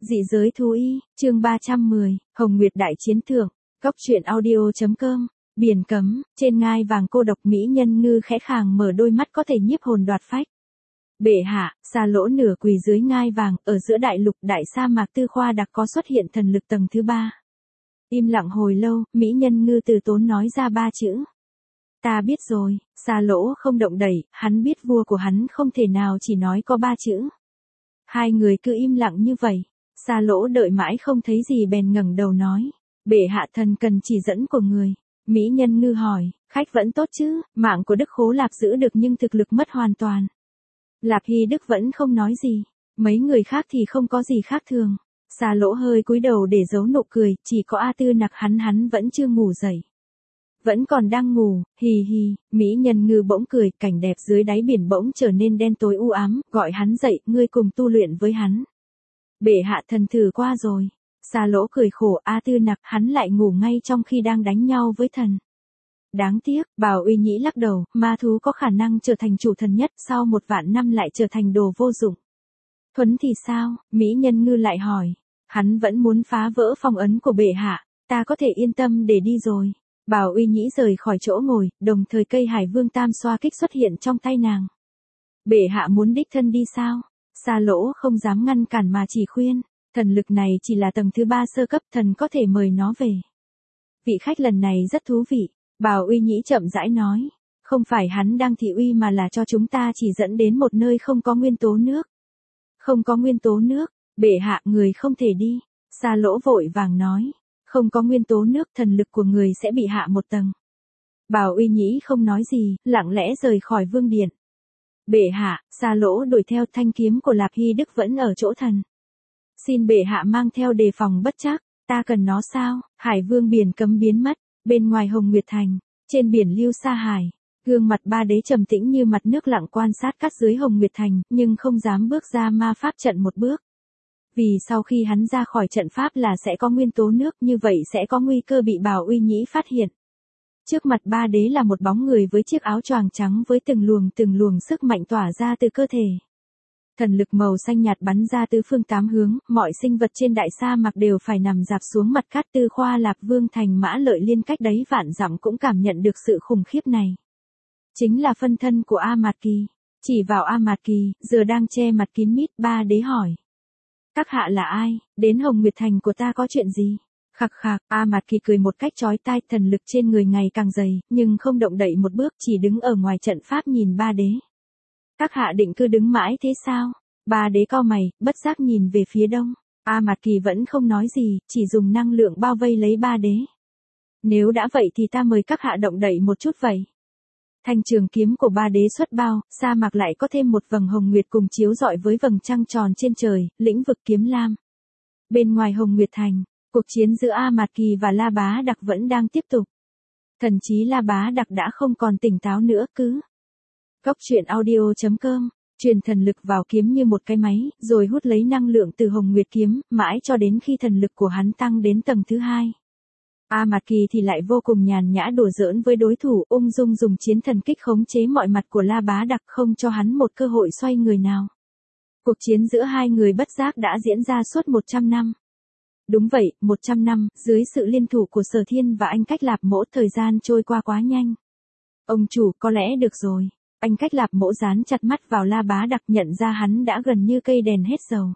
Dị giới thú y, chương 310, Hồng Nguyệt đại chiến thượng, Góc truyện audio.com, biển cấm, trên ngai vàng cô độc mỹ nhân ngư khẽ khàng mở đôi mắt có thể nhiếp hồn đoạt phách. Bệ hạ, Xa Lỗ nửa quỳ dưới ngai vàng, ở giữa đại lục đại sa mạc Tư Khoa Đặc có xuất hiện thần lực tầng thứ 3. Im lặng hồi lâu, mỹ nhân ngư từ tốn nói ra 3 chữ. Ta biết rồi. Xa Lỗ không động đậy, hắn biết vua của hắn không thể nào chỉ nói có 3 chữ. Hai người cứ im lặng như vậy. Xa Lỗ đợi mãi không thấy gì bèn ngẩng đầu nói. Bệ hạ, thần cần chỉ dẫn của người. Mỹ nhân ngư hỏi, khách vẫn tốt chứ, mạng của Đức Khố Lạp giữ được nhưng thực lực mất hoàn toàn. Lạp Hy Đức vẫn không nói gì. Mấy người khác thì không có gì khác thường. Xa Lỗ hơi cúi đầu để giấu nụ cười, chỉ có A Tư Nặc hắn vẫn chưa ngủ dậy. Vẫn còn đang ngủ, hì hì, mỹ nhân ngư bỗng cười, cảnh đẹp dưới đáy biển bỗng trở nên đen tối u ám, gọi hắn dậy, ngươi cùng tu luyện với hắn. Bệ hạ, thần thử qua rồi. Xa Lỗ cười khổ, A Tư Nặc, hắn lại ngủ ngay trong khi đang đánh nhau với thần. Đáng tiếc, Bảo Uy Nhĩ lắc đầu, ma thú có khả năng trở thành chủ thần nhất, sau 1.000.000 năm lại trở thành đồ vô dụng. Thuấn thì sao? Mỹ nhân ngư lại hỏi. Hắn vẫn muốn phá vỡ phong ấn của bệ hạ, ta có thể yên tâm để đi rồi. Bảo Uy Nhĩ rời khỏi chỗ ngồi, đồng thời cây Hải Vương Tam xoa kích xuất hiện trong tay nàng. Bệ hạ muốn đích thân đi sao? Xa Lỗ không dám ngăn cản mà chỉ khuyên, thần lực này chỉ là tầng thứ 3 sơ cấp, thần có thể mời nó về. Vị khách lần này rất thú vị, Bảo Uy Nhĩ chậm rãi nói, không phải hắn đang thị uy mà là cho chúng ta chỉ dẫn đến một nơi không có nguyên tố nước. Không có nguyên tố nước, bệ hạ, người không thể đi. Xa Lỗ vội vàng nói. Không có nguyên tố nước, thần lực của người sẽ bị hạ một tầng. Bảo Uy Nhĩ không nói gì, lặng lẽ rời khỏi vương điện. Bệ hạ, Xa Lỗ đuổi theo, thanh kiếm của Lạp Hy Đức vẫn ở chỗ thần. Xin bệ hạ mang theo đề phòng bất trắc, ta cần nó sao? Hải Vương biển cấm biến mất, bên ngoài Hồng Nguyệt Thành, trên biển Lưu Sa Hải, gương mặt Ba Đế trầm tĩnh như mặt nước lặng quan sát cát dưới Hồng Nguyệt Thành, nhưng không dám bước ra ma pháp trận một bước. Vì sau khi hắn ra khỏi trận pháp là sẽ có nguyên tố nước, như vậy sẽ có nguy cơ bị Bảo Uy Nhĩ phát hiện. Trước mặt Ba Đế là một bóng người với chiếc áo choàng trắng với từng luồng sức mạnh tỏa ra từ cơ thể. Thần lực màu xanh nhạt bắn ra từ phương 8 hướng, mọi sinh vật trên đại sa mạc đều phải nằm rạp xuống mặt cát. Tư Khoa Lạp Vương thành Mã Lợi Liên cách đấy vạn dặm cũng cảm nhận được sự khủng khiếp này. Chính là phân thân của A Mạt Kỳ. Chỉ vào A Mạt Kỳ, giờ đang che mặt kín mít. Ba Đế hỏi. Các hạ là ai, đến Hồng Nguyệt Thành của ta có chuyện gì? Khặc khạc, A Mạt Kỳ cười một cách chói tai, thần lực trên người ngày càng dày, nhưng không động đậy một bước, chỉ đứng ở ngoài trận pháp nhìn Ba Đế. Các hạ định cứ đứng mãi thế sao? Ba Đế cau mày, bất giác nhìn về phía đông. A Mạt Kỳ vẫn không nói gì, chỉ dùng năng lượng bao vây lấy Ba Đế. Nếu đã vậy thì ta mời các hạ động đậy một chút vậy. Thanh trường kiếm của Ba Đế xuất bao, sa mạc lại có thêm một vầng hồng nguyệt cùng chiếu rọi với vầng trăng tròn trên trời, lĩnh vực kiếm lam. Bên ngoài Hồng Nguyệt Thành, cuộc chiến giữa A Mạt Kỳ và La Bá Đặc vẫn đang tiếp tục. Thần chí La Bá Đặc đã không còn tỉnh táo nữa cứ. Góc truyện audio.com, truyền thần lực vào kiếm như một cái máy, rồi hút lấy năng lượng từ Hồng Nguyệt kiếm, mãi cho đến khi thần lực của hắn tăng đến tầng thứ 2. A Mạt Kỳ thì lại vô cùng nhàn nhã đùa giỡn với đối thủ, ung dung dùng chiến thần kích khống chế mọi mặt của La Bá Đặc, không cho hắn một cơ hội xoay người nào. Cuộc chiến giữa hai người bất giác đã diễn ra suốt 100 năm. Đúng vậy, 100 năm, dưới sự liên thủ của Sở Thiên và Anh Cách Lạp Mỗ, thời gian trôi qua quá nhanh. Ông chủ, có lẽ được rồi. Anh Cách Lạp Mỗ dán chặt mắt vào La Bá Đặc, nhận ra hắn đã gần như cây đèn hết dầu.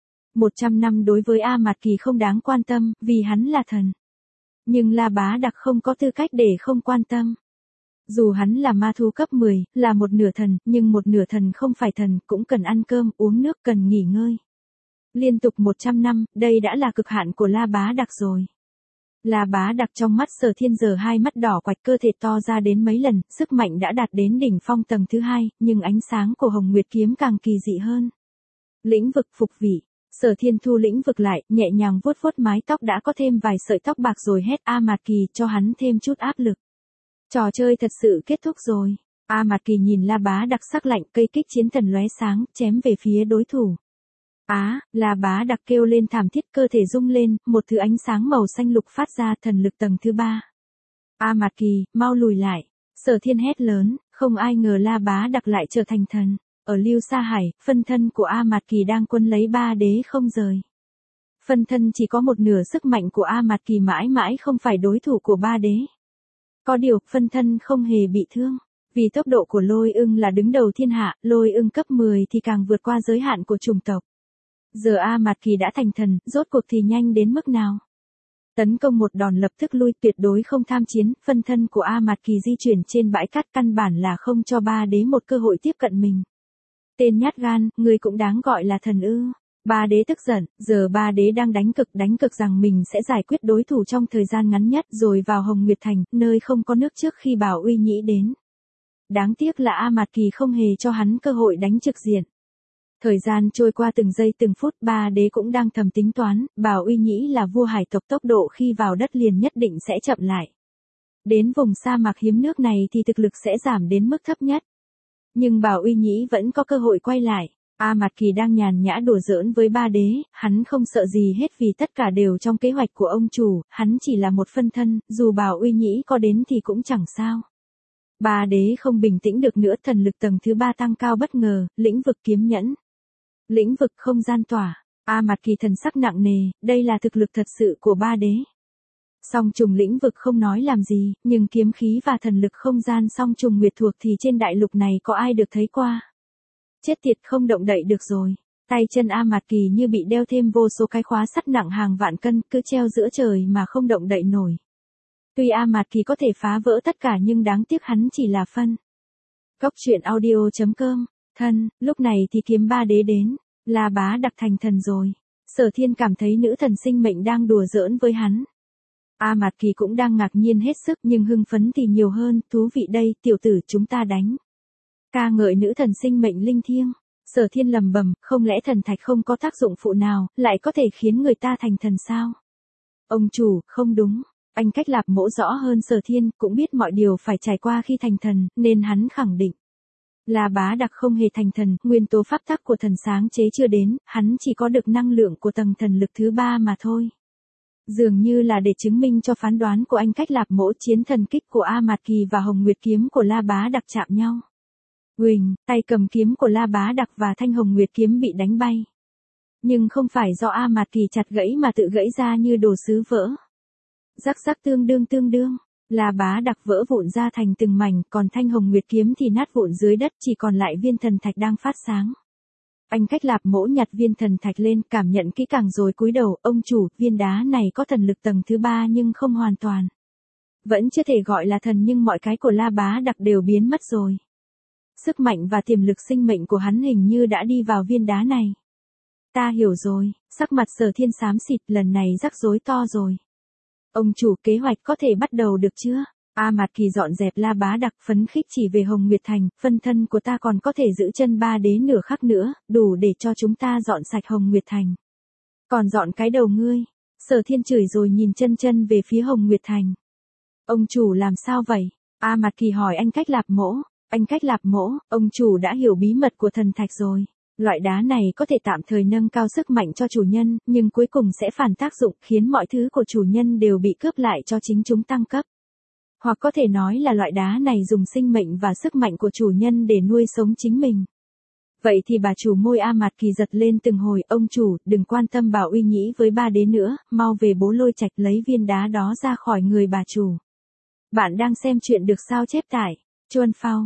100 năm đối với A Mạt Kỳ không đáng quan tâm, vì hắn là thần. Nhưng La Bá Đặc không có tư cách để không quan tâm. Dù hắn là ma thú cấp 10, là một nửa thần, nhưng một nửa thần không phải thần, cũng cần ăn cơm, uống nước, cần nghỉ ngơi. Liên tục 100 năm, đây đã là cực hạn của La Bá Đặc rồi. La Bá Đặc trong mắt Sở Thiên giờ hai mắt đỏ quạch, cơ thể to ra đến mấy lần, sức mạnh đã đạt đến đỉnh phong tầng thứ 2, nhưng ánh sáng của Hồng Nguyệt kiếm càng kỳ dị hơn. Lĩnh vực phục vị. Sở Thiên thu lĩnh vực lại, nhẹ nhàng vuốt vuốt mái tóc đã có thêm vài sợi tóc bạc rồi hét A Mạt Kỳ, cho hắn thêm chút áp lực. Trò chơi thật sự kết thúc rồi. A Mạt Kỳ nhìn La Bá Đặc sắc lạnh, cây kích chiến thần lóe sáng, chém về phía đối thủ. La Bá Đặc kêu lên thảm thiết, cơ thể rung lên, một thứ ánh sáng màu xanh lục phát ra, thần lực tầng thứ 3. A Mạt Kỳ, mau lùi lại. Sở Thiên hét lớn, không ai ngờ La Bá Đặc lại trở thành thần. Ở Lưu Sa Hải, phân thân của A Mạt Kỳ đang quân lấy Ba Đế không rời. Phân thân chỉ có một nửa sức mạnh của A Mạt Kỳ mãi mãi không phải đối thủ của ba đế. Có điều, phân thân không hề bị thương. Vì tốc độ của lôi ưng là đứng đầu thiên hạ, lôi ưng cấp 10 thì càng vượt qua giới hạn của chủng tộc. Giờ A Mạt Kỳ đã thành thần, rốt cuộc thì nhanh đến mức nào? Tấn công một đòn lập tức lui, tuyệt đối không tham chiến, phân thân của A Mạt Kỳ di chuyển trên bãi cát căn bản là không cho ba đế một cơ hội tiếp cận mình. Tên nhát gan, người cũng đáng gọi là thần ư. Ba đế tức giận, giờ ba đế đang đánh cực rằng mình sẽ giải quyết đối thủ trong thời gian ngắn nhất rồi vào Hồng Nguyệt Thành, nơi không có nước trước khi Bảo Uy Nhĩ đến. Đáng tiếc là A Mạt Kỳ không hề cho hắn cơ hội đánh trực diện. Thời gian trôi qua từng giây từng phút, ba đế cũng đang thầm tính toán, Bảo Uy Nhĩ là vua hải tộc, tốc độ khi vào đất liền nhất định sẽ chậm lại. Đến vùng sa mạc hiếm nước này thì thực lực sẽ giảm đến mức thấp nhất. Nhưng Bảo Uy Nhĩ vẫn có cơ hội quay lại. A Mạt Kỳ đang nhàn nhã đùa giỡn với ba đế, hắn không sợ gì hết vì tất cả đều trong kế hoạch của ông chủ, hắn chỉ là một phân thân, dù Bảo Uy Nhĩ có đến thì cũng chẳng sao. Ba đế không bình tĩnh được nữa, thần lực tầng thứ 3 tăng cao bất ngờ, lĩnh vực kiếm nhẫn. Lĩnh vực không gian tỏa, A Mạt Kỳ thần sắc nặng nề, đây là thực lực thật sự của ba đế. Song trùng lĩnh vực không nói làm gì, nhưng kiếm khí và thần lực không gian song trùng nguyệt thuộc thì trên đại lục này có ai được thấy qua. Chết tiệt, không động đậy được rồi. Tay chân A Mạt Kỳ như bị đeo thêm vô số cái khóa sắt nặng hàng vạn cân, cứ treo giữa trời mà không động đậy nổi. Tuy A Mạt Kỳ có thể phá vỡ tất cả nhưng đáng tiếc hắn chỉ là phân. Góc truyện audio.com. Thân, lúc này thì kiếm ba đế đến, La Bá Đặc thành thần rồi. Sở Thiên cảm thấy nữ thần sinh mệnh đang đùa giỡn với hắn. A Mạt Kỳ cũng đang ngạc nhiên hết sức nhưng hưng phấn thì nhiều hơn, thú vị đây, tiểu tử, chúng ta đánh. Ca ngợi nữ thần sinh mệnh linh thiêng. Sở Thiên lầm bầm, không lẽ thần thạch không có tác dụng phụ nào, lại có thể khiến người ta thành thần sao? Ông chủ, không đúng. Anh Cách Lạp Mỗ rõ hơn Sở Thiên, cũng biết mọi điều phải trải qua khi thành thần, nên hắn khẳng định. La Bá Đặc không hề thành thần, nguyên tố pháp tắc của thần sáng chế chưa đến, hắn chỉ có được năng lượng của tầng thần lực thứ 3 mà thôi. Dường như là để chứng minh cho phán đoán của anh Cách Lạp Mỗ, chiến thần kích của A Mạt Kỳ và Hồng Nguyệt kiếm của La Bá Đặc chạm nhau. Huỳnh, tay cầm kiếm của La Bá Đặc và thanh Hồng Nguyệt kiếm bị đánh bay. Nhưng không phải do A Mạt Kỳ chặt gãy mà tự gãy ra như đồ sứ vỡ. Rắc rắc tương đương, La Bá Đặc vỡ vụn ra thành từng mảnh, còn thanh Hồng Nguyệt kiếm thì nát vụn dưới đất, chỉ còn lại viên thần thạch đang phát sáng. Anh Cách Lạp Mỗ nhặt viên thần thạch lên, cảm nhận kỹ càng rồi cúi đầu, ông chủ, viên đá này có thần lực tầng thứ 3 nhưng không hoàn toàn. Vẫn chưa thể gọi là thần nhưng mọi cái của La Bá Đặc đều biến mất rồi. Sức mạnh và tiềm lực sinh mệnh của hắn hình như đã đi vào viên đá này. Ta hiểu rồi, sắc mặt Sở Thiên xám xịt, lần này rắc rối to rồi. Ông chủ, kế hoạch có thể bắt đầu được chưa? A Mạt Kỳ dọn dẹp La Bá Đặc, phấn khích chỉ về Hồng Nguyệt Thành, phân thân của ta còn có thể giữ chân ba đế nửa khắc nữa, đủ để cho chúng ta dọn sạch Hồng Nguyệt Thành. Còn dọn cái đầu ngươi. Sở Thiên chửi rồi nhìn chân về phía Hồng Nguyệt Thành. Ông chủ làm sao vậy? A Mạt Kỳ hỏi anh Cách Lạp Mỗ. Anh Cách Lạp Mỗ, ông chủ đã hiểu bí mật của thần thạch rồi. Loại đá này có thể tạm thời nâng cao sức mạnh cho chủ nhân, nhưng cuối cùng sẽ phản tác dụng khiến mọi thứ của chủ nhân đều bị cướp lại cho chính chúng tăng cấp. Hoặc có thể nói là loại đá này dùng sinh mệnh và sức mạnh của chủ nhân để nuôi sống chính mình. Vậy thì bà chủ, môi A Mạt Kỳ giật lên từng hồi, ông chủ, đừng quan tâm Bảo Uy Nhĩ với ba đế nữa, mau về Bố Lôi Trạch lấy viên đá đó ra khỏi người bà chủ. Bạn đang xem chuyện được sao chép tải. Chuan Phao,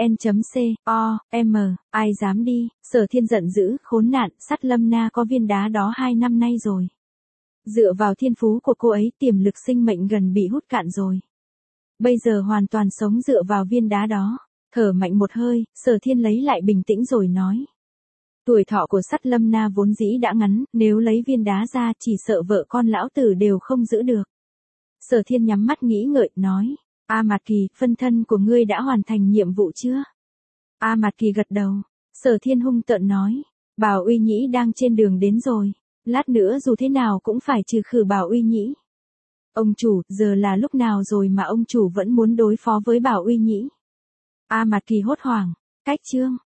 vn.com, ai dám đi, Sở Thiên giận dữ, khốn nạn, Sắt Lâm Na có viên đá đó 2 năm nay rồi. Dựa vào thiên phú của cô ấy, tiềm lực sinh mệnh gần bị hút cạn rồi. Bây giờ hoàn toàn sống dựa vào viên đá đó. Thở mạnh một hơi, Sở Thiên lấy lại bình tĩnh rồi nói. Tuổi thọ của Sắt Lâm Na vốn dĩ đã ngắn, nếu lấy viên đá ra chỉ sợ vợ con lão tử đều không giữ được. Sở Thiên nhắm mắt nghĩ ngợi, nói. A Mạt Kỳ, phân thân của ngươi đã hoàn thành nhiệm vụ chưa? A Mạt Kỳ gật đầu. Sở Thiên hung tợn nói. Bảo Uy Nhĩ đang trên đường đến rồi. Lát nữa dù thế nào cũng phải trừ khử Bảo Uy Nhĩ. Ông chủ, giờ là lúc nào rồi mà ông chủ vẫn muốn đối phó với Bảo Uy Nhĩ? A Mạt Kỳ hốt hoảng. Cách chương.